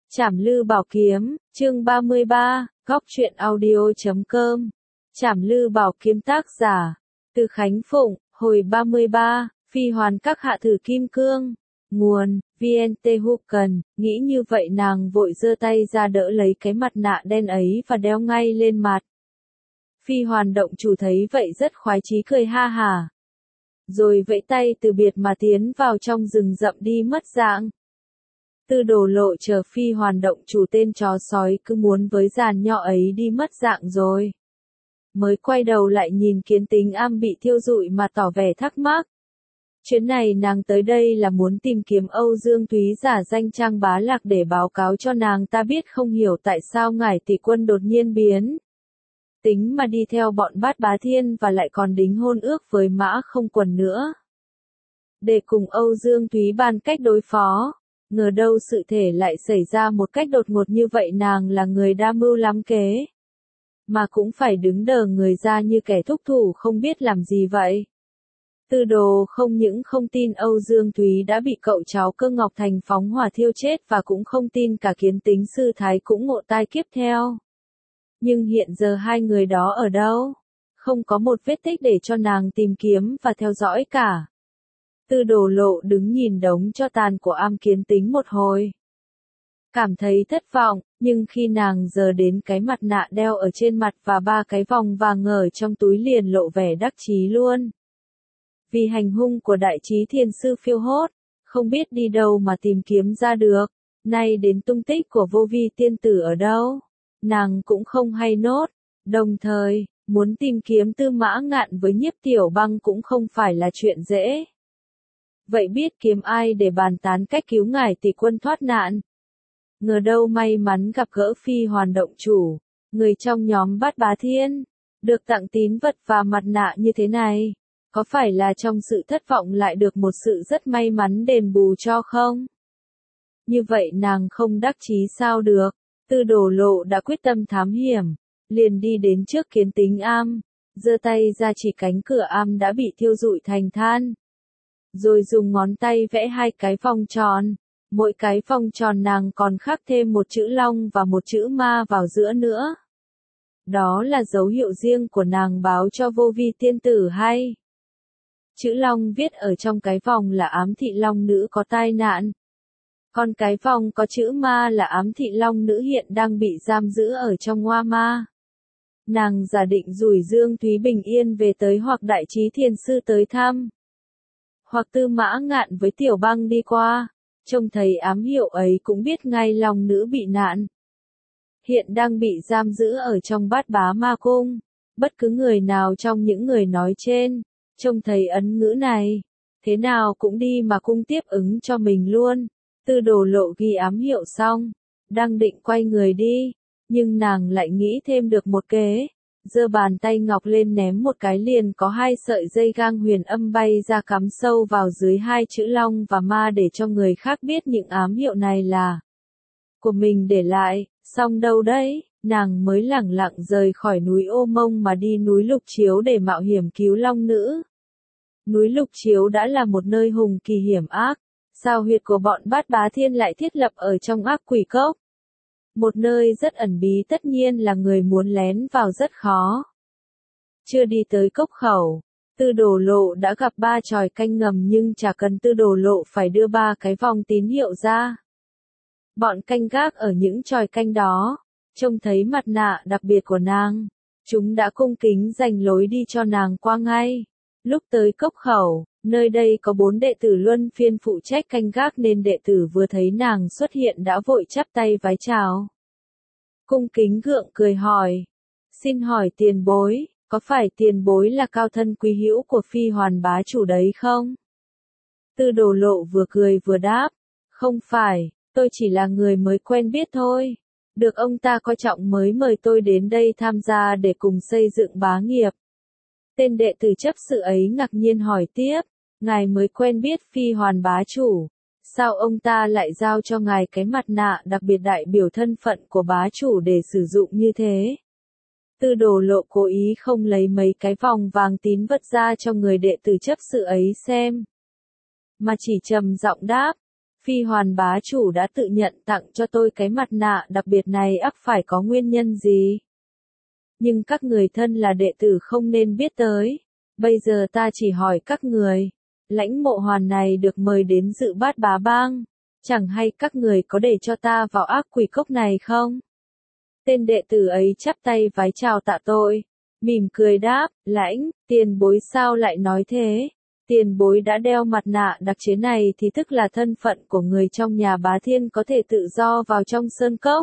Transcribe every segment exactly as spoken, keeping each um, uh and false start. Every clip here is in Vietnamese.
Trảm Lư Bảo Kiếm, chương ba mươi ba, góc truyện audio chấm com. Trảm Lư Bảo Kiếm tác giả, Từ Khánh Phụng, hồi ba mươi ba, Phi Hoàn Các Hạ Thử Kim Cương. Nguồn, vê en tê Hucan, nghĩ như vậy nàng vội giơ tay ra đỡ lấy cái mặt nạ đen ấy và đeo ngay lên mặt. Phi Hoàn động chủ thấy vậy rất khoái chí cười ha hả. Rồi vẫy tay từ biệt mà tiến vào trong rừng rậm đi mất dạng. Tư Đồ Lộ chờ Phi Hoàn động chủ tên chó sói cứ muốn với giàn nho ấy đi mất dạng rồi. Mới quay đầu lại nhìn Kiến Tính Am bị thiêu rụi mà tỏ vẻ thắc mắc. Chuyến này nàng tới đây là muốn tìm kiếm Âu Dương Thúy giả danh Trang Bá Lạc để báo cáo cho nàng ta biết không hiểu tại sao ngải tỷ quân đột nhiên biến. Tính mà đi theo bọn Bát Bá Thiên và lại còn đính hôn ước với Mã Không Quần nữa. Để cùng Âu Dương Thúy bàn cách đối phó. Ngờ đâu sự thể lại xảy ra một cách đột ngột như vậy, nàng là người đa mưu lắm kế. Mà cũng phải đứng đờ người ra như kẻ thúc thủ không biết làm gì vậy. Tư Đồ không những không tin Âu Dương Thúy đã bị cậu cháu Cơ Ngọc Thành phóng hỏa thiêu chết và cũng không tin cả Kiến Tính sư thái cũng ngộ tai kiếp theo. Nhưng hiện giờ hai người đó ở đâu? Không có một vết tích để cho nàng tìm kiếm và theo dõi cả. Tư Đồ Lộ đứng nhìn đống tro tàn của Am Kiến Tính một hồi. Cảm thấy thất vọng, nhưng khi nàng giờ đến cái mặt nạ đeo ở trên mặt và ba cái vòng vàng ngờ trong túi liền lộ vẻ đắc chí luôn. Vì hành hung của đại trí thiền sư phiêu hốt, không biết đi đâu mà tìm kiếm ra được, nay đến tung tích của Vô Vi tiên tử ở đâu, nàng cũng không hay nốt, đồng thời, muốn tìm kiếm Tư Mã Ngạn với Nhiếp Tiểu Băng cũng không phải là chuyện dễ. Vậy biết kiếm ai để bàn tán cách cứu ngải tỷ quân thoát nạn? Ngờ đâu may mắn gặp gỡ Phi Hoàn động chủ, người trong nhóm Bát Bá Thiên, được tặng tín vật và mặt nạ như thế này. Có phải là trong sự thất vọng lại được một sự rất may mắn đền bù cho không? Như vậy nàng không đắc chí sao được. Tư Đồ Lộ đã quyết tâm thám hiểm, liền đi đến trước Kiến Tính Am, giơ tay ra chỉ cánh cửa am đã bị thiêu rụi thành than. Rồi dùng ngón tay vẽ hai cái vòng tròn, mỗi cái vòng tròn nàng còn khắc thêm một chữ long và một chữ ma vào giữa nữa. Đó là dấu hiệu riêng của nàng báo cho Vô Vi tiên tử hay. Chữ long viết ở trong cái vòng là ám thị long nữ có tai nạn. Còn cái vòng có chữ ma là ám thị long nữ hiện đang bị giam giữ ở trong Hoa Ma. Nàng giả định rủi Dương Thúy bình yên về tới hoặc đại trí thiền sư tới thăm. Hoặc Tư Mã Ngạn với Tiểu Băng đi qua, trông thấy ám hiệu ấy cũng biết ngay long nữ bị nạn. Hiện đang bị giam giữ ở trong Bát Bá Ma Cung. Bất cứ người nào trong những người nói trên, trông thấy ấn ngữ này, thế nào cũng đi mà cung tiếp ứng cho mình luôn. Tư Đồ Lộ ghi ám hiệu xong, đang định quay người đi, nhưng nàng lại nghĩ thêm được một kế. Giơ bàn tay ngọc lên ném một cái liền có hai sợi dây gang huyền âm bay ra cắm sâu vào dưới hai chữ long và ma để cho người khác biết những ám hiệu này là của mình để lại. Xong đâu đấy, nàng mới lẳng lặng rời khỏi núi Ô Mông mà đi núi Lục Chiếu để mạo hiểm cứu long nữ. Núi Lục Chiếu đã là một nơi hùng kỳ hiểm ác, sao huyệt của bọn Bát Bá Thiên lại thiết lập ở trong ác quỷ cốc. Một nơi rất ẩn bí, tất nhiên là người muốn lén vào rất khó. Chưa đi tới cốc khẩu, Tư Đồ Lộ đã gặp ba chòi canh ngầm nhưng chả cần Tư Đồ Lộ phải đưa ba cái vòng tín hiệu ra. Bọn canh gác ở những chòi canh đó, trông thấy mặt nạ đặc biệt của nàng, chúng đã cung kính dành lối đi cho nàng qua ngay. Lúc tới cốc khẩu, nơi đây có bốn đệ tử luân phiên phụ trách canh gác nên đệ tử vừa thấy nàng xuất hiện đã vội chắp tay vái chào. Cung kính gượng cười hỏi, xin hỏi tiền bối, có phải tiền bối là cao thân quý hữu của Phi Hoàn bá chủ đấy không? Tư Đồ Lộ vừa cười vừa đáp, không phải, tôi chỉ là người mới quen biết thôi. Được ông ta coi trọng mới mời tôi đến đây tham gia để cùng xây dựng bá nghiệp. Tên đệ tử chấp sự ấy ngạc nhiên hỏi tiếp, ngài mới quen biết Phi Hoàn bá chủ, sao ông ta lại giao cho ngài cái mặt nạ đặc biệt đại biểu thân phận của bá chủ để sử dụng như thế? Tư Đồ Lộ cố ý không lấy mấy cái vòng vàng tín vật ra cho người đệ tử chấp sự ấy xem, mà chỉ trầm giọng đáp, Phi Hoàn bá chủ đã tự nhận tặng cho tôi cái mặt nạ đặc biệt này ắt phải có nguyên nhân gì. Nhưng các người thân là đệ tử không nên biết tới. Bây giờ ta chỉ hỏi các người, Lãnh Mộ Hoàn này được mời đến dự Bát Bá Bang, chẳng hay các người có để cho ta vào ác quỷ cốc này không? Tên đệ tử ấy chắp tay vái chào tạ tội, mỉm cười đáp, Lãnh, tiền bối sao lại nói thế? Tiền bối đã đeo mặt nạ đặc chế này thì tức là thân phận của người trong nhà Bá Thiên có thể tự do vào trong sơn cốc.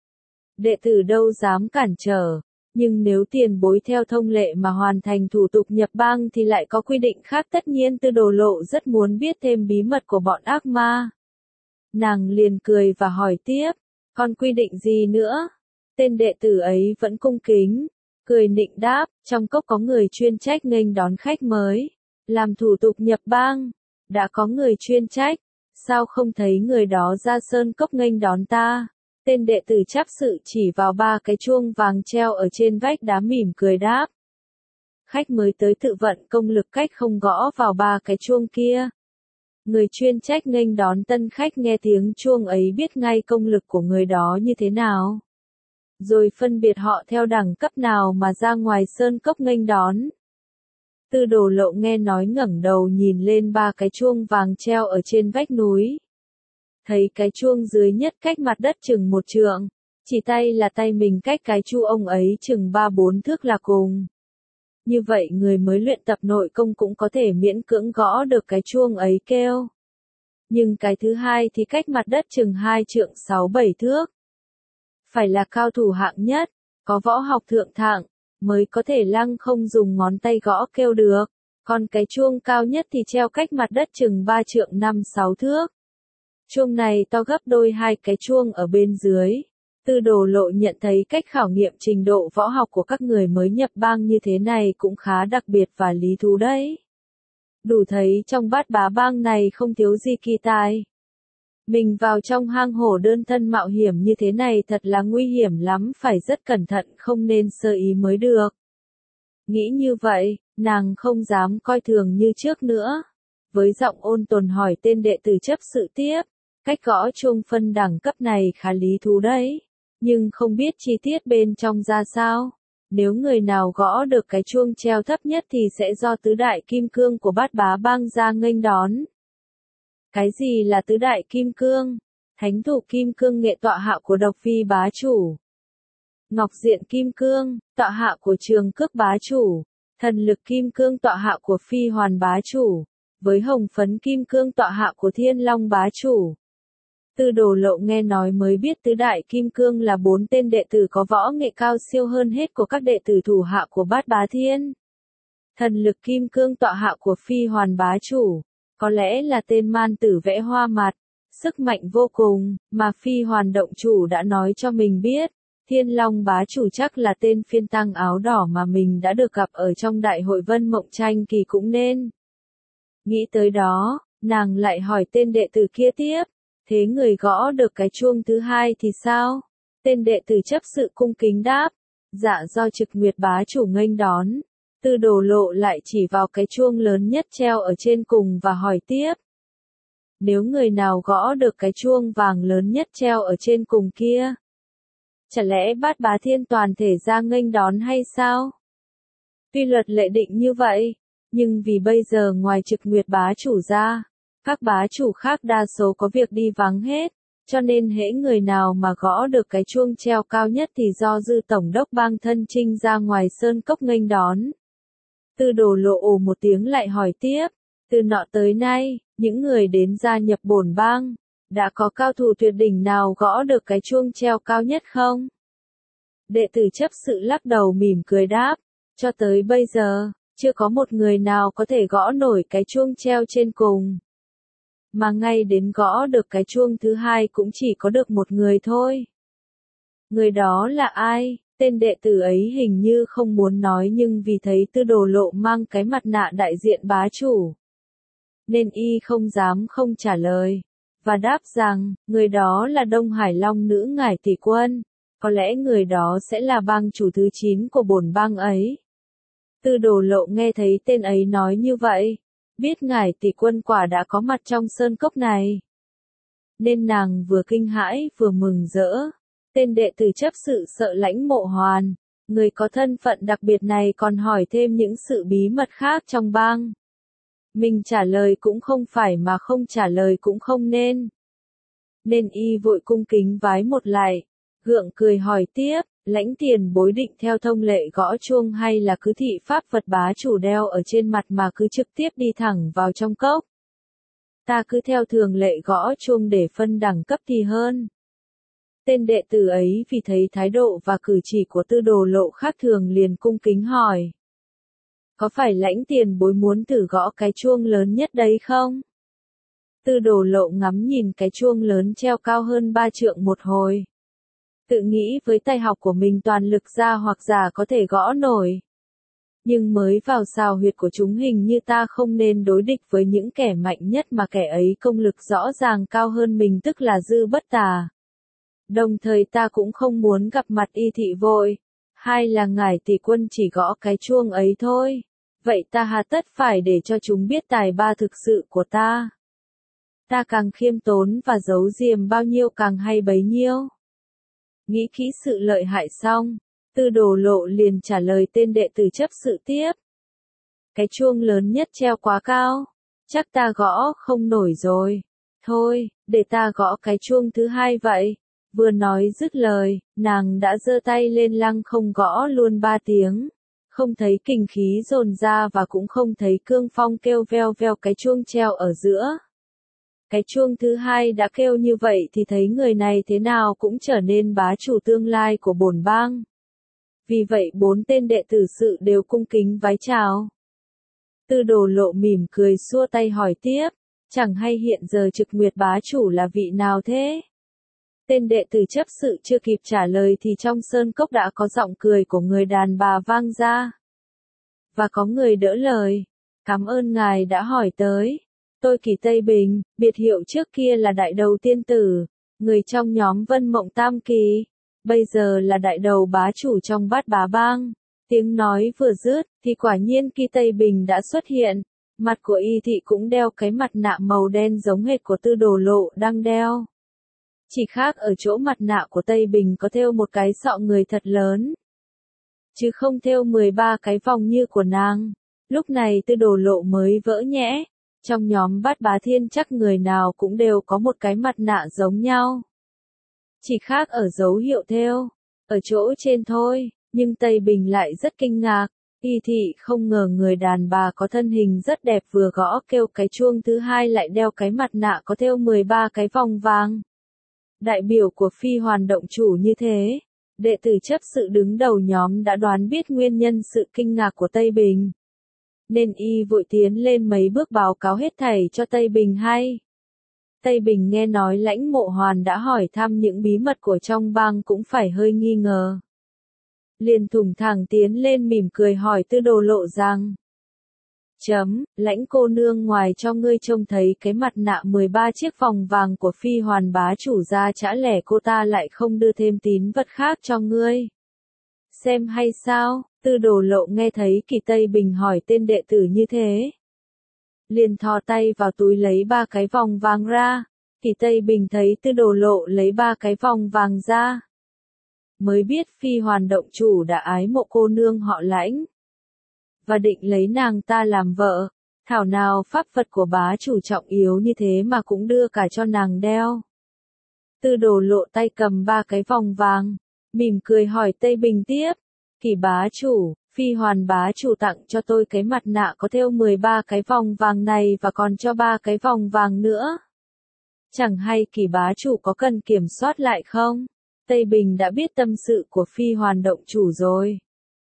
Đệ tử đâu dám cản trở, nhưng nếu tiền bối theo thông lệ mà hoàn thành thủ tục nhập bang thì lại có quy định khác, tất nhiên Tư Đồ Lộ rất muốn biết thêm bí mật của bọn ác ma. Nàng liền cười và hỏi tiếp, còn quy định gì nữa? Tên đệ tử ấy vẫn cung kính, cười nịnh đáp, trong cốc có người chuyên trách nghênh đón khách mới, làm thủ tục nhập bang, đã có người chuyên trách, sao không thấy người đó ra sơn cốc nghênh đón ta? Tên đệ tử chắp sự chỉ vào ba cái chuông vàng treo ở trên vách đá mỉm cười đáp. Khách mới tới tự vận công lực cách không gõ vào ba cái chuông kia. Người chuyên trách nghênh đón tân khách nghe tiếng chuông ấy biết ngay công lực của người đó như thế nào. Rồi phân biệt họ theo đẳng cấp nào mà ra ngoài sơn cốc nghênh đón. Tư Đồ Lộ nghe nói ngẩng đầu nhìn lên ba cái chuông vàng treo ở trên vách núi. Thấy cái chuông dưới nhất cách mặt đất chừng một trượng, chỉ tay là tay mình cách cái chu ông ấy chừng ba bốn thước là cùng. Như vậy người mới luyện tập nội công cũng có thể miễn cưỡng gõ được cái chuông ấy kêu. Nhưng cái thứ hai thì cách mặt đất chừng hai trượng sáu bảy thước. Phải là cao thủ hạng nhất, có võ học thượng thặng, mới có thể lăng không dùng ngón tay gõ kêu được. Còn cái chuông cao nhất thì treo cách mặt đất chừng ba trượng năm sáu thước. Chuông này to gấp đôi hai cái chuông ở bên dưới. Tư Đồ Lộ nhận thấy cách khảo nghiệm trình độ võ học của các người mới nhập bang như thế này cũng khá đặc biệt và lý thú đấy. Đủ thấy trong Bát Bá Bang này không thiếu gì kỳ tài. Mình vào trong hang hổ đơn thân mạo hiểm như thế này thật là nguy hiểm lắm, phải rất cẩn thận không nên sơ ý mới được. Nghĩ như vậy, nàng không dám coi thường như trước nữa. Với giọng ôn tồn hỏi tên đệ tử chấp sự tiếp, cách gõ chuông phân đẳng cấp này khá lý thú đấy, nhưng không biết chi tiết bên trong ra sao. Nếu người nào gõ được cái chuông treo thấp nhất thì sẽ do tứ đại kim cương của Bát Bá Bang ra nghênh đón. Cái gì là tứ đại kim cương? Thánh thủ kim cương nghệ tọa hạ của Độc Phi bá chủ. Ngọc diện kim cương, tọa hạ của Trường Cước bá chủ. Thần lực kim cương tọa hạ của Phi Hoàn bá chủ. Với hồng phấn kim cương tọa hạ của Thiên Long bá chủ. Tư Đồ Lộ nghe nói mới biết tứ đại kim cương là bốn tên đệ tử có võ nghệ cao siêu hơn hết của các đệ tử thủ hạ của Bát Bá Thiên. Thần lực kim cương tọa hạ của Phi Hoàn bá chủ, có lẽ là tên man tử vẽ hoa mặt, sức mạnh vô cùng, mà Phi Hoàn động chủ đã nói cho mình biết. Thiên Long bá chủ chắc là tên phiên tăng áo đỏ mà mình đã được gặp ở trong đại hội Vân Mộng Tranh Kỳ cũng nên. Nghĩ tới đó, nàng lại hỏi tên đệ tử kia tiếp, thế người gõ được cái chuông thứ hai thì sao? Tên đệ tử chấp sự cung kính đáp, dạ do Trực Nguyệt bá chủ nghênh đón. Tư Đồ Lộ lại chỉ vào cái chuông lớn nhất treo ở trên cùng và hỏi tiếp. Nếu người nào gõ được cái chuông vàng lớn nhất treo ở trên cùng kia, chả lẽ Bát Bá Thiên toàn thể ra nghênh đón hay sao? Tuy luật lệ định như vậy, nhưng vì bây giờ ngoài Trực Nguyệt bá chủ ra, các bá chủ khác đa số có việc đi vắng hết, cho nên hễ người nào mà gõ được cái chuông treo cao nhất thì do Dư Tổng đốc Bang thân chinh ra ngoài sơn cốc nghênh đón. Tư Đồ Lộ ồ một tiếng lại hỏi tiếp, từ nọ tới nay, những người đến gia nhập bổn bang, đã có cao thủ tuyệt đỉnh nào gõ được cái chuông treo cao nhất không? Đệ tử chấp sự lắc đầu mỉm cười đáp, cho tới bây giờ, chưa có một người nào có thể gõ nổi cái chuông treo trên cùng. Mà ngay đến gõ được cái chuông thứ hai cũng chỉ có được một người thôi. Người đó là ai? Tên đệ tử ấy hình như không muốn nói nhưng vì thấy Tư Đồ Lộ mang cái mặt nạ đại diện bá chủ, nên y không dám không trả lời, và đáp rằng, người đó là Đông Hải Long nữ Ngải Tỷ Quân, có lẽ người đó sẽ là bang chủ thứ chín của bổn bang ấy. Tư Đồ Lộ nghe thấy tên ấy nói như vậy, biết Ngải Tỷ Quân quả đã có mặt trong sơn cốc này. nên nàng vừa kinh hãi vừa mừng rỡ. Tên đệ tử chấp sự sợ Lãnh Mộ Hoàn, người có thân phận đặc biệt này còn hỏi thêm những sự bí mật khác trong bang. Mình trả lời cũng không phải mà không trả lời cũng không nên. Nên y vội cung kính vái một lạy, gượng cười hỏi tiếp, Lãnh tiền bối định theo thông lệ gõ chuông hay là cứ thị pháp vật bá chủ đeo ở trên mặt mà cứ trực tiếp đi thẳng vào trong cốc? Ta cứ theo thường lệ gõ chuông để phân đẳng cấp thì hơn. Tên đệ tử ấy vì thấy thái độ và cử chỉ của Tư Đồ Lộ khác thường liền cung kính hỏi. Có phải Lãnh tiền bối muốn thử gõ cái chuông lớn nhất đấy không? Tư Đồ Lộ ngắm nhìn cái chuông lớn treo cao hơn ba trượng một hồi. Tự nghĩ với tài học của mình toàn lực ra hoặc giả có thể gõ nổi. Nhưng mới vào xào huyệt của chúng hình như ta không nên đối địch với những kẻ mạnh nhất mà kẻ ấy công lực rõ ràng cao hơn mình tức là Dư Bất Tà. Đồng thời ta cũng không muốn gặp mặt Y Thị vội. Hay là ngài tỷ quân chỉ gõ cái chuông ấy thôi. Vậy ta hà tất phải để cho chúng biết tài ba thực sự của ta. Ta càng khiêm tốn và giấu diềm bao nhiêu càng hay bấy nhiêu. Nghĩ kỹ sự lợi hại xong, Tư Đồ Lộ liền trả lời tên đệ tử chấp sự tiếp. Cái chuông lớn nhất treo quá cao, chắc ta gõ không nổi rồi. Thôi, để ta gõ cái chuông thứ hai vậy. Vừa nói dứt lời, nàng đã giơ tay lên lăng không gõ luôn ba tiếng. Không thấy kình khí dồn ra và cũng không thấy cương phong kêu veo veo cái chuông treo ở giữa. Cái chuông thứ hai đã kêu như vậy thì thấy người này thế nào cũng trở nên bá chủ tương lai của bổn bang. Vì vậy bốn tên đệ tử sự đều cung kính vái chào. Tư Đồ Lộ mỉm cười xua tay hỏi tiếp, chẳng hay hiện giờ Trực Nguyệt bá chủ là vị nào thế? Tên đệ tử chấp sự chưa kịp trả lời thì trong sơn cốc đã có giọng cười của người đàn bà vang ra. Và có người đỡ lời, cảm ơn ngài đã hỏi tới. Tôi Kỳ Tây Bình, biệt hiệu trước kia là Đại Đầu Tiên Tử, người trong nhóm Vân Mộng Tam Kỳ, bây giờ là đại đầu bá chủ trong Bát Bá Bang. Tiếng nói vừa dứt, thì quả nhiên Kỳ Tây Bình đã xuất hiện, mặt của Y Thị cũng đeo cái mặt nạ màu đen giống hệt của Tư Đồ Lộ đang đeo. Chỉ khác ở chỗ mặt nạ của Tây Bình có thêu một cái sọ người thật lớn, chứ không thêu mười ba cái vòng như của nàng. Lúc này Tư Đồ Lộ mới vỡ nhẽ. Trong nhóm Bát Bá Thiên chắc người nào cũng đều có một cái mặt nạ giống nhau. Chỉ khác ở dấu hiệu thêu, ở chỗ trên thôi, nhưng Tây Bình lại rất kinh ngạc. Y Thị không ngờ người đàn bà có thân hình rất đẹp vừa gõ kêu cái chuông thứ hai lại đeo cái mặt nạ có thêu mười ba cái vòng vàng. Đại biểu của Phi Hoàn động chủ như thế, đệ tử chấp sự đứng đầu nhóm đã đoán biết nguyên nhân sự kinh ngạc của Tây Bình. Nên y vội tiến lên mấy bước báo cáo hết thảy cho Tây Bình hay. Tây Bình nghe nói Lãnh Mộ Hoàn đã hỏi thăm những bí mật của trong bang cũng phải hơi nghi ngờ. Liền thủng thẳng tiến lên mỉm cười hỏi Tư Đồ Lộ rằng. Chấm, Lãnh cô nương ngoài cho ngươi trông thấy cái mặt nạ mười ba chiếc vòng vàng của Phi Hoàn bá chủ ra chả lẻ cô ta lại không đưa thêm tín vật khác cho ngươi. Xem hay sao? Tư Đồ Lộ nghe thấy Kỳ Tây Bình hỏi tên đệ tử như thế. Liền thò tay vào túi lấy ba cái vòng vàng ra. Kỳ Tây Bình thấy Tư Đồ Lộ lấy ba cái vòng vàng ra. Mới biết Phi Hoàn động chủ đã ái mộ cô nương họ Lãnh. Và định lấy nàng ta làm vợ. Thảo nào pháp vật của bá chủ trọng yếu như thế mà cũng đưa cả cho nàng đeo. Tư Đồ Lộ tay cầm ba cái vòng vàng. Mỉm cười hỏi Tây Bình tiếp. Kỳ bá chủ, Phi Hoàn bá chủ tặng cho tôi cái mặt nạ có thêu mười ba cái vòng vàng này và còn cho ba cái vòng vàng nữa. Chẳng hay Kỳ bá chủ có cần kiểm soát lại không? Tây Bình đã biết tâm sự của Phi Hoàn động chủ rồi.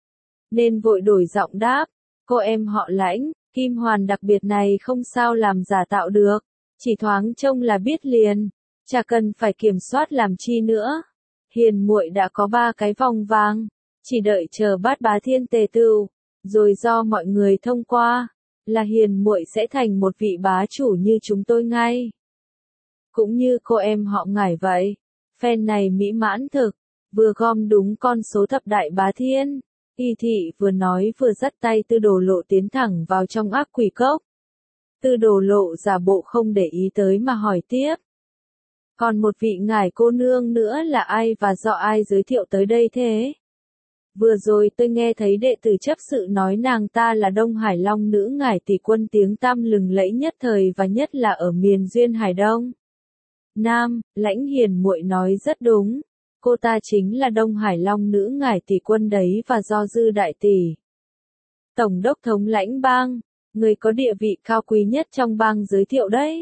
Nên vội đổi giọng đáp, cô em họ Lãnh, Kim Hoàn đặc biệt này không sao làm giả tạo được. Chỉ thoáng trông là biết liền, chả cần phải kiểm soát làm chi nữa. Hiền muội đã có ba cái vòng vàng. Chỉ đợi chờ Bát Bá Thiên tề tựu, rồi do mọi người thông qua, là hiền muội sẽ thành một vị bá chủ như chúng tôi ngay. Cũng như cô em họ Ngải vậy, phen này mỹ mãn thực, vừa gom đúng con số thập đại bá thiên. Y Thị vừa nói vừa dắt tay Tư Đồ Lộ tiến thẳng vào trong ác quỷ cốc. Tư Đồ Lộ giả bộ không để ý tới mà hỏi tiếp. Còn một vị ngải cô nương nữa là ai và do ai giới thiệu tới đây thế? Vừa rồi tôi nghe thấy đệ tử chấp sự nói nàng ta là Đông Hải Long nữ ngải tỷ quân tiếng tăm lừng lẫy nhất thời và nhất là ở miền Duyên Hải Đông. Nam, Lãnh Hiền muội nói rất đúng. Cô ta chính là Đông Hải Long nữ ngải tỷ quân đấy và do Dư đại tỷ, Tổng đốc thống lãnh bang, người có địa vị cao quý nhất trong bang giới thiệu đấy.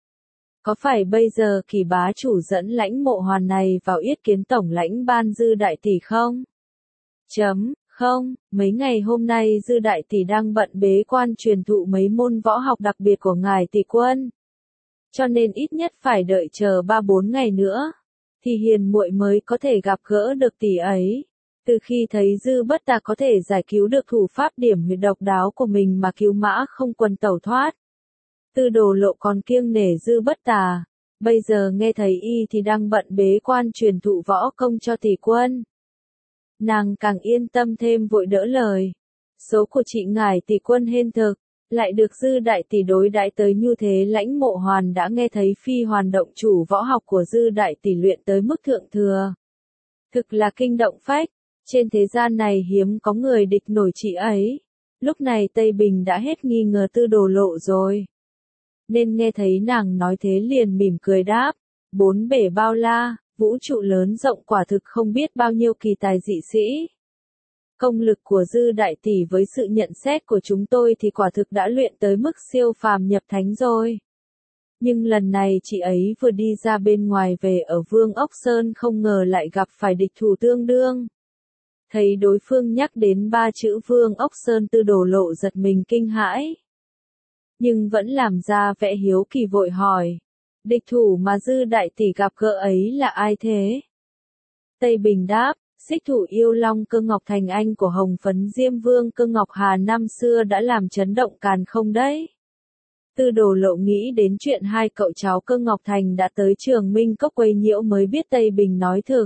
Có phải bây giờ Kỳ bá chủ dẫn Lãnh Mộ Hoàn này vào yết kiến tổng lãnh ban Dư đại tỷ không? Chấm, không, mấy ngày hôm nay Dư đại tỷ đang bận bế quan truyền thụ mấy môn võ học đặc biệt của ngài tỷ quân. Cho nên ít nhất phải đợi chờ ba bốn ngày nữa, thì Hiền muội mới có thể gặp gỡ được tỷ ấy. Từ khi thấy Dư Bất Tà có thể giải cứu được thủ pháp điểm huyệt độc đáo của mình mà cứu mã không quần tẩu thoát, Tư Đồ Lộ còn kiêng nể Dư Bất Tà. Bây giờ nghe thấy y thì đang bận bế quan truyền thụ võ công cho tỷ quân, nàng càng yên tâm thêm vội đỡ lời. Số của chị ngài tỷ quân hên thực, lại được Dư đại tỷ đối đãi tới như thế. Lãnh Mộ Hoàn đã nghe thấy phi hoàn động chủ võ học của Dư đại tỷ luyện tới mức thượng thừa, thực là kinh động phách. Trên thế gian này hiếm có người địch nổi chị ấy. Lúc này Tây Bình đã hết nghi ngờ Tư Đồ Lộ rồi, nên nghe thấy nàng nói thế liền mỉm cười đáp. Bốn bể bao la, vũ trụ lớn rộng quả thực không biết bao nhiêu kỳ tài dị sĩ. Công lực của Dư đại tỷ với sự nhận xét của chúng tôi thì quả thực đã luyện tới mức siêu phàm nhập thánh rồi. Nhưng lần này chị ấy vừa đi ra bên ngoài về ở Vương Ốc Sơn không ngờ lại gặp phải địch thủ tương đương. Thấy đối phương nhắc đến ba chữ Vương Ốc Sơn, Tư Đồ Lộ giật mình kinh hãi, nhưng vẫn làm ra vẻ hiếu kỳ vội hỏi. Địch thủ mà Dư đại tỷ gặp gỡ ấy là ai thế? Tây Bình đáp, xích thủ yêu long Cơ Ngọc Thành, anh của Hồng Phấn Diêm Vương Cơ Ngọc Hà năm xưa đã làm chấn động càn không đấy. Tư Đồ Lộ nghĩ đến chuyện hai cậu cháu Cơ Ngọc Thành đã tới Trường Minh Cốc quấy nhiễu mới biết Tây Bình nói thực.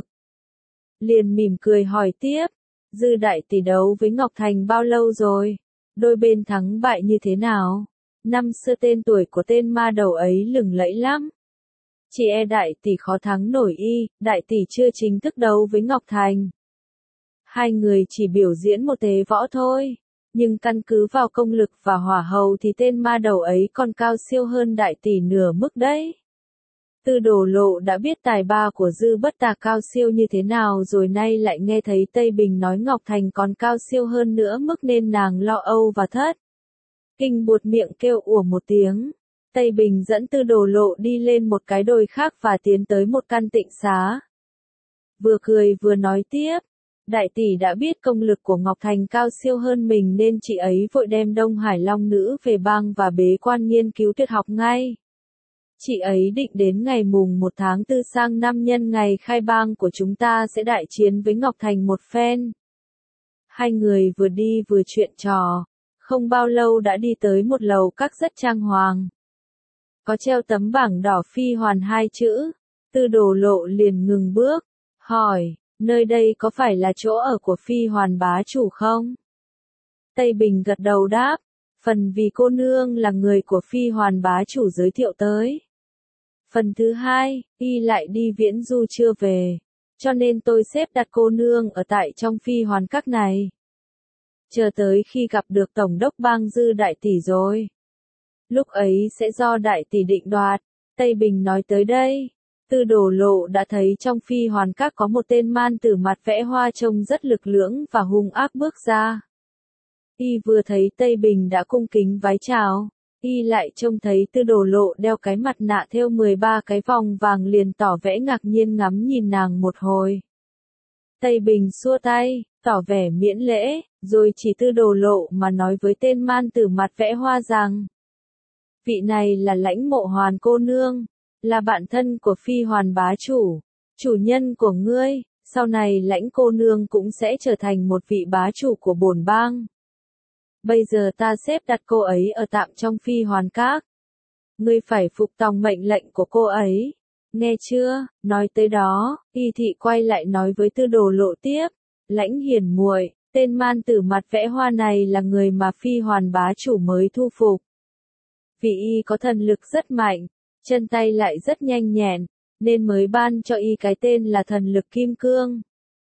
Liền mỉm cười hỏi tiếp, Dư đại tỷ đấu với Ngọc Thành bao lâu rồi? Đôi bên thắng bại như thế nào? Năm xưa tên tuổi của tên ma đầu ấy lừng lẫy lắm. Chỉ e đại tỷ khó thắng nổi y, đại tỷ chưa chính thức đấu với Ngọc Thành. Hai người chỉ biểu diễn một thế võ thôi, nhưng căn cứ vào công lực và hỏa hầu thì tên ma đầu ấy còn cao siêu hơn đại tỷ nửa mức đấy. Tư Đồ Lộ đã biết tài ba của Dư Bất Tà cao siêu như thế nào rồi, nay lại nghe thấy Tây Bình nói Ngọc Thành còn cao siêu hơn nữa mức nên nàng lo âu và thất kinh buột miệng kêu ủa một tiếng. Tây Bình dẫn Tư Đồ Lộ đi lên một cái đồi khác và tiến tới một căn tịnh xá. Vừa cười vừa nói tiếp, đại tỷ đã biết công lực của Ngọc Thành cao siêu hơn mình nên chị ấy vội đem Đông Hải Long nữ về bang và bế quan nghiên cứu tuyệt học ngay. Chị ấy định đến ngày mùng một tháng tư sang năm nhân ngày khai bang của chúng ta sẽ đại chiến với Ngọc Thành một phen. Hai người vừa đi vừa chuyện trò, không bao lâu đã đi tới một lầu các rất trang hoàng. Có treo tấm bảng đỏ phi hoàn hai chữ. Tư Đồ Lộ liền ngừng bước, hỏi, nơi đây có phải là chỗ ở của phi hoàn bá chủ không? Tây Bình gật đầu đáp, phần vì cô nương là người của phi hoàn bá chủ giới thiệu tới. Phần thứ hai, y lại đi viễn du chưa về, cho nên tôi xếp đặt cô nương ở tại trong phi hoàn các này. Chờ tới khi gặp được Tổng đốc bang Dư đại tỷ rồi, lúc ấy sẽ do đại tỷ định đoạt. Tây Bình nói tới đây, Tư Đồ Lộ đã thấy trong phi hoàn các có một tên man tử mặt vẽ hoa trông rất lực lưỡng và hung ác bước ra. Y vừa thấy Tây Bình đã cung kính vái chào, y lại trông thấy Tư Đồ Lộ đeo cái mặt nạ thêu mười ba cái vòng vàng liền tỏ vẻ ngạc nhiên ngắm nhìn nàng một hồi. Tây Bình xua tay, tỏ vẻ miễn lễ, rồi chỉ Tư Đồ Lộ mà nói với tên man tử mặt vẽ hoa rằng, vị này là Lãnh Mộ Hoàn cô nương, là bạn thân của phi hoàn bá chủ, chủ nhân của ngươi, sau này Lãnh cô nương cũng sẽ trở thành một vị bá chủ của bổn bang. Bây giờ ta xếp đặt cô ấy ở tạm trong phi hoàn các. Ngươi phải phục tòng mệnh lệnh của cô ấy. Nghe chưa? Nói tới đó, y thị quay lại nói với Tư Đồ Lộ tiếp. Lãnh Hiền muội, tên man tử mặt vẽ hoa này là người mà phi hoàn bá chủ mới thu phục. Vì y có thần lực rất mạnh, chân tay lại rất nhanh nhẹn, nên mới ban cho y cái tên là thần lực kim cương.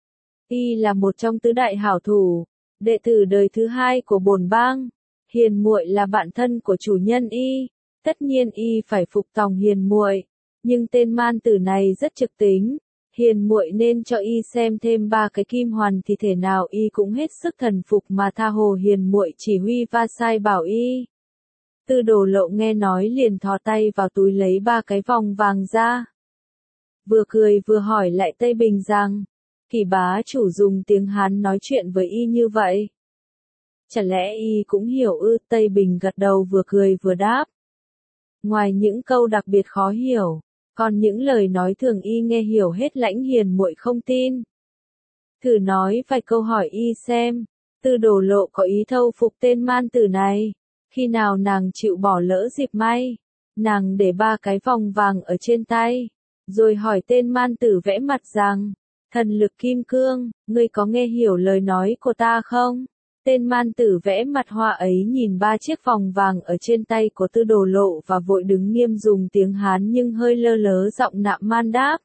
Y là một trong tứ đại hảo thủ, đệ tử đời thứ hai của bổn bang. Hiền muội là bạn thân của chủ nhân y, tất nhiên y phải phục tòng hiền muội, nhưng tên man tử này rất trực tính, hiền muội nên cho y xem thêm ba cái kim hoàn thì thể nào y cũng hết sức thần phục mà tha hồ hiền muội chỉ huy va sai bảo y. Tư Đồ Lộ nghe nói liền thò tay vào túi lấy ba cái vòng vàng ra. Vừa cười vừa hỏi lại Tây Bình rằng, Kỳ bá chủ dùng tiếng Hán nói chuyện với y như vậy. Chả lẽ y cũng hiểu ư? Tây Bình gật đầu vừa cười vừa đáp. Ngoài những câu đặc biệt khó hiểu, còn những lời nói thường y nghe hiểu hết. Lãnh hiền muội không tin. Thử nói vài câu hỏi y xem, Tư Đồ Lộ có ý thâu phục tên man tử này. Khi nào nàng chịu bỏ lỡ dịp may, nàng để ba cái vòng vàng ở trên tay, rồi hỏi tên man tử vẽ mặt rằng, thần lực kim cương, ngươi có nghe hiểu lời nói của ta không? Tên man tử vẽ mặt hoa ấy nhìn ba chiếc vòng vàng ở trên tay của Tư Đồ Lộ và vội đứng nghiêm dùng tiếng Hán nhưng hơi lơ lớ giọng nạm man đáp.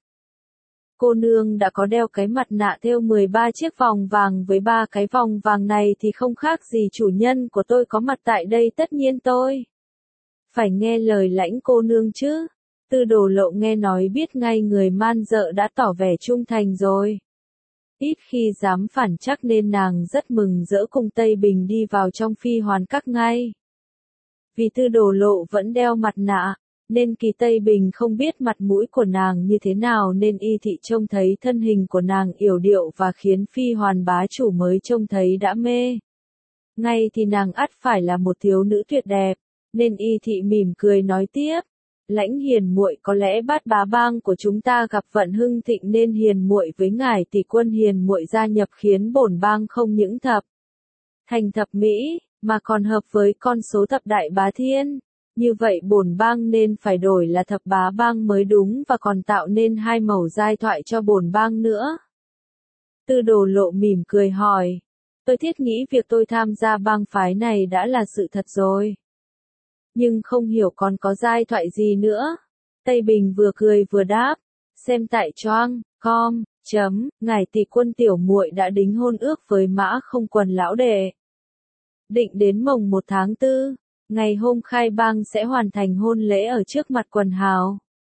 Cô nương đã có đeo cái mặt nạ thêu mười ba chiếc vòng vàng với ba cái vòng vàng này thì không khác gì chủ nhân của tôi có mặt tại đây, tất nhiên tôi phải nghe lời lãnh cô nương chứ. Tư Đồ Lộ nghe nói biết ngay người man dợ đã tỏ vẻ trung thành rồi. Ít khi dám phản chắc nên nàng rất mừng rỡ cùng Tây Bình đi vào trong phi hoàn các ngay. Vì Tư Đồ Lộ vẫn đeo mặt nạ, nên Kỳ Tây Bình không biết mặt mũi của nàng như thế nào nên y thị trông thấy thân hình của nàng yểu điệu và khiến phi hoàn bá chủ mới trông thấy đã mê. Ngay thì nàng ắt phải là một thiếu nữ tuyệt đẹp, nên y thị mỉm cười nói tiếp. Lãnh hiền muội, có lẽ Bát Bá Bang của chúng ta gặp vận hưng thịnh nên hiền muội với ngài tỷ quân hiền muội gia nhập khiến bổn bang không những thập thành thập mỹ, mà còn hợp với con số thập đại bá thiên. Như vậy bổn bang nên phải đổi là thập bá bang mới đúng và còn tạo nên hai mẩu giai thoại cho bổn bang nữa. Tư Đồ Lộ mỉm cười hỏi, tôi thiết nghĩ việc tôi tham gia bang phái này đã là sự thật rồi. Nhưng không hiểu còn có giai thoại gì nữa. Tây Bình vừa cười vừa đáp, xem tại choang com chấm ngài tỷ quân tiểu muội đã đính hôn ước với Mã Không Quần lão đệ. Định đến mồng một tháng tư, ngày hôm khai bang sẽ hoàn thành hôn lễ ở trước mặt quần hào.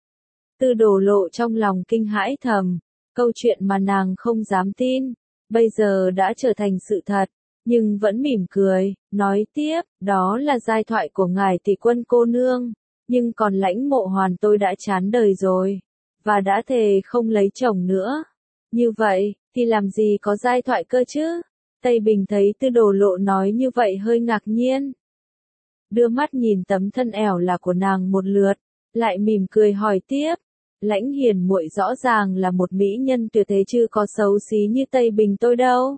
Tư Đồ Lộ trong lòng kinh hãi thầm, câu chuyện mà nàng không dám tin, bây giờ đã trở thành sự thật. Nhưng vẫn mỉm cười, nói tiếp, đó là giai thoại của ngài tỷ quân cô nương, nhưng còn Lãnh Mộ Hoàn tôi đã chán đời rồi, và đã thề không lấy chồng nữa. Như vậy, thì làm gì có giai thoại cơ chứ? Tây Bình thấy Tư Đồ Lộ nói như vậy hơi ngạc nhiên. Đưa mắt nhìn tấm thân ẻo là của nàng một lượt, lại mỉm cười hỏi tiếp. Lãnh hiền muội rõ ràng là một mỹ nhân tuyệt thế chứ có xấu xí như Tây Bình tôi đâu.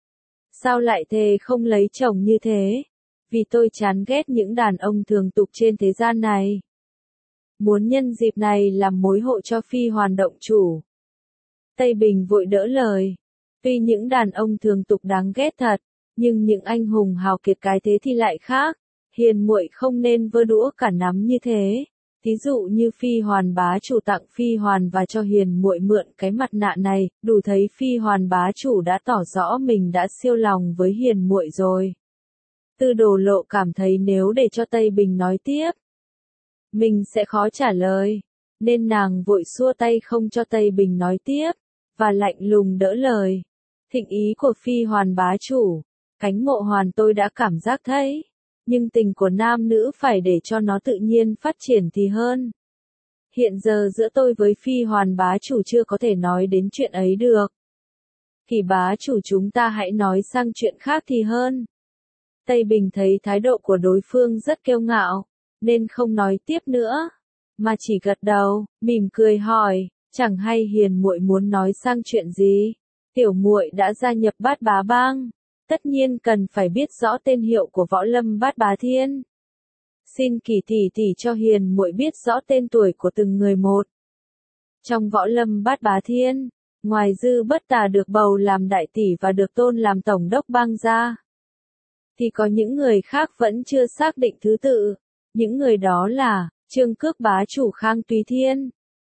Sao lại thề không lấy chồng như thế? Vì tôi chán ghét những đàn ông thường tục trên thế gian này. Muốn nhân dịp này làm mối hộ cho phi hoàn động chủ. Tây Bình vội đỡ lời. Tuy những đàn ông thường tục đáng ghét thật, nhưng những anh hùng hào kiệt cái thế thì lại khác. Hiền muội không nên vơ đũa cả nắm như thế. Thí dụ như phi hoàn bá chủ tặng phi hoàn và cho hiền muội mượn cái mặt nạ này, đủ thấy phi hoàn bá chủ đã tỏ rõ mình đã siêu lòng với hiền muội rồi. Tư Đồ Lộ cảm thấy nếu để cho Tây Bình nói tiếp, mình sẽ khó trả lời, nên nàng vội xua tay không cho Tây Bình nói tiếp, và lạnh lùng đỡ lời. Thịnh ý của phi hoàn bá chủ, Cánh Mộ Hoàn tôi đã cảm giác thấy. Nhưng tình của nam nữ phải để cho nó tự nhiên phát triển thì hơn. Hiện giờ giữa tôi với phi hoàn bá chủ chưa có thể nói đến chuyện ấy được. Kỳ bá chủ chúng ta hãy nói sang chuyện khác thì hơn. Tây Bình thấy thái độ của đối phương rất kiêu ngạo, nên không nói tiếp nữa, mà chỉ gật đầu, mỉm cười hỏi, chẳng hay hiền muội muốn nói sang chuyện gì? Tiểu muội đã gia nhập Bát Bá Bang. Tất nhiên cần phải biết rõ tên hiệu của võ lâm Bát Bá Thiên. Xin Kỳ tỷ tỷ cho hiền muội biết rõ tên tuổi của từng người một. Trong võ lâm Bát Bá Thiên, ngoài Dư Bất Tà được bầu làm đại tỷ và được tôn làm tổng đốc bang ra, thì có những người khác vẫn chưa xác định thứ tự. Những người đó là Trương Cước bá chủ Khang Túy Thiên,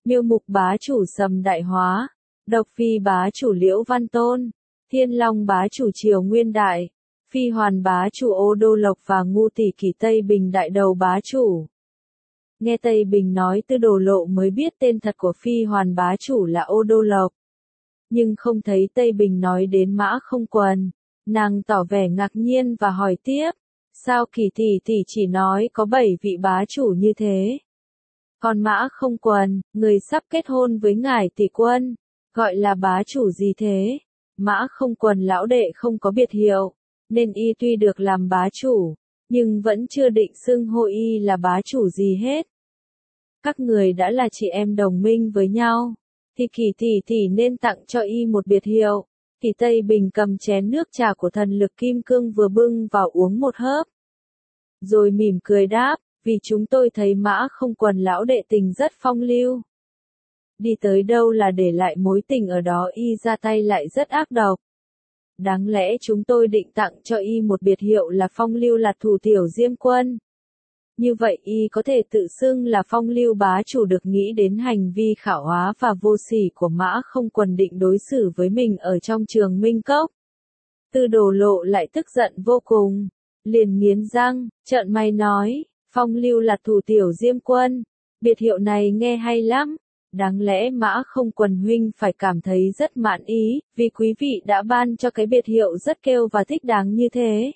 Miêu Mục bá chủ Sầm Đại Hóa, Độc Phi bá chủ Liễu Văn Tôn, Thiên Long bá chủ Triều Nguyên Đại, Phi Hoàn bá chủ Ô Đô Lộc và Ngu Tỷ Kỷ Tây Bình Đại Đầu bá chủ. Nghe Tây Bình nói Tư Đồ Lộ mới biết tên thật của Phi Hoàn bá chủ là Ô Đô Lộc. Nhưng không thấy Tây Bình nói đến Mã Không Quần, nàng tỏ vẻ ngạc nhiên và hỏi tiếp, sao Kỷ tỷ tỷ chỉ nói có bảy vị bá chủ như thế? Còn Mã Không Quần, người sắp kết hôn với ngài tỷ quân, gọi là bá chủ gì thế? Mã Không Quần lão đệ không có biệt hiệu, nên y tuy được làm bá chủ, nhưng vẫn chưa định xưng hô y là bá chủ gì hết. Các người đã là chị em đồng minh với nhau, thì Kỷ tỷ tỷ nên tặng cho y một biệt hiệu. Kỷ Tây Bình cầm chén nước trà của thần lực kim cương vừa bưng vào uống một hớp. Rồi mỉm cười đáp, vì chúng tôi thấy Mã Không Quần lão đệ tình rất phong lưu. Đi tới đâu là để lại mối tình ở đó, y ra tay lại rất ác độc. Đáng lẽ chúng tôi định tặng cho y một biệt hiệu là phong lưu lạt thủ tiểu Diêm Quân. Như vậy y có thể tự xưng là phong lưu bá chủ được. Nghĩ đến hành vi khảo hóa và vô sỉ của Mã Không Quần định đối xử với mình ở trong Trường Minh Cốc, Tư Đồ Lộ lại tức giận vô cùng, liền nghiến răng, trợn mắt nói, phong lưu lạt thủ tiểu Diêm Quân, biệt hiệu này nghe hay lắm. Đáng lẽ Mã Không Quần huynh phải cảm thấy rất mãn ý, vì quý vị đã ban cho cái biệt hiệu rất kêu và thích đáng như thế.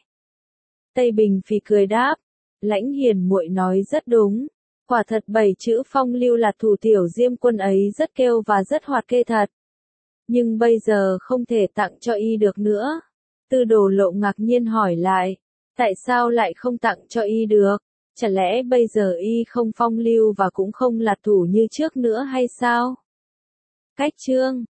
Tây Bình phì cười đáp, Lãnh Hiền muội nói rất đúng, quả thật bảy chữ phong lưu lạt thủ tiểu Diêm Quân ấy rất kêu và rất hoạt kê thật. Nhưng bây giờ không thể tặng cho y được nữa. Tư Đồ Lộ ngạc nhiên hỏi lại, tại sao lại không tặng cho y được? Chả lẽ bây giờ y không phong lưu và cũng không lạt thủ như trước nữa hay sao? Cách chương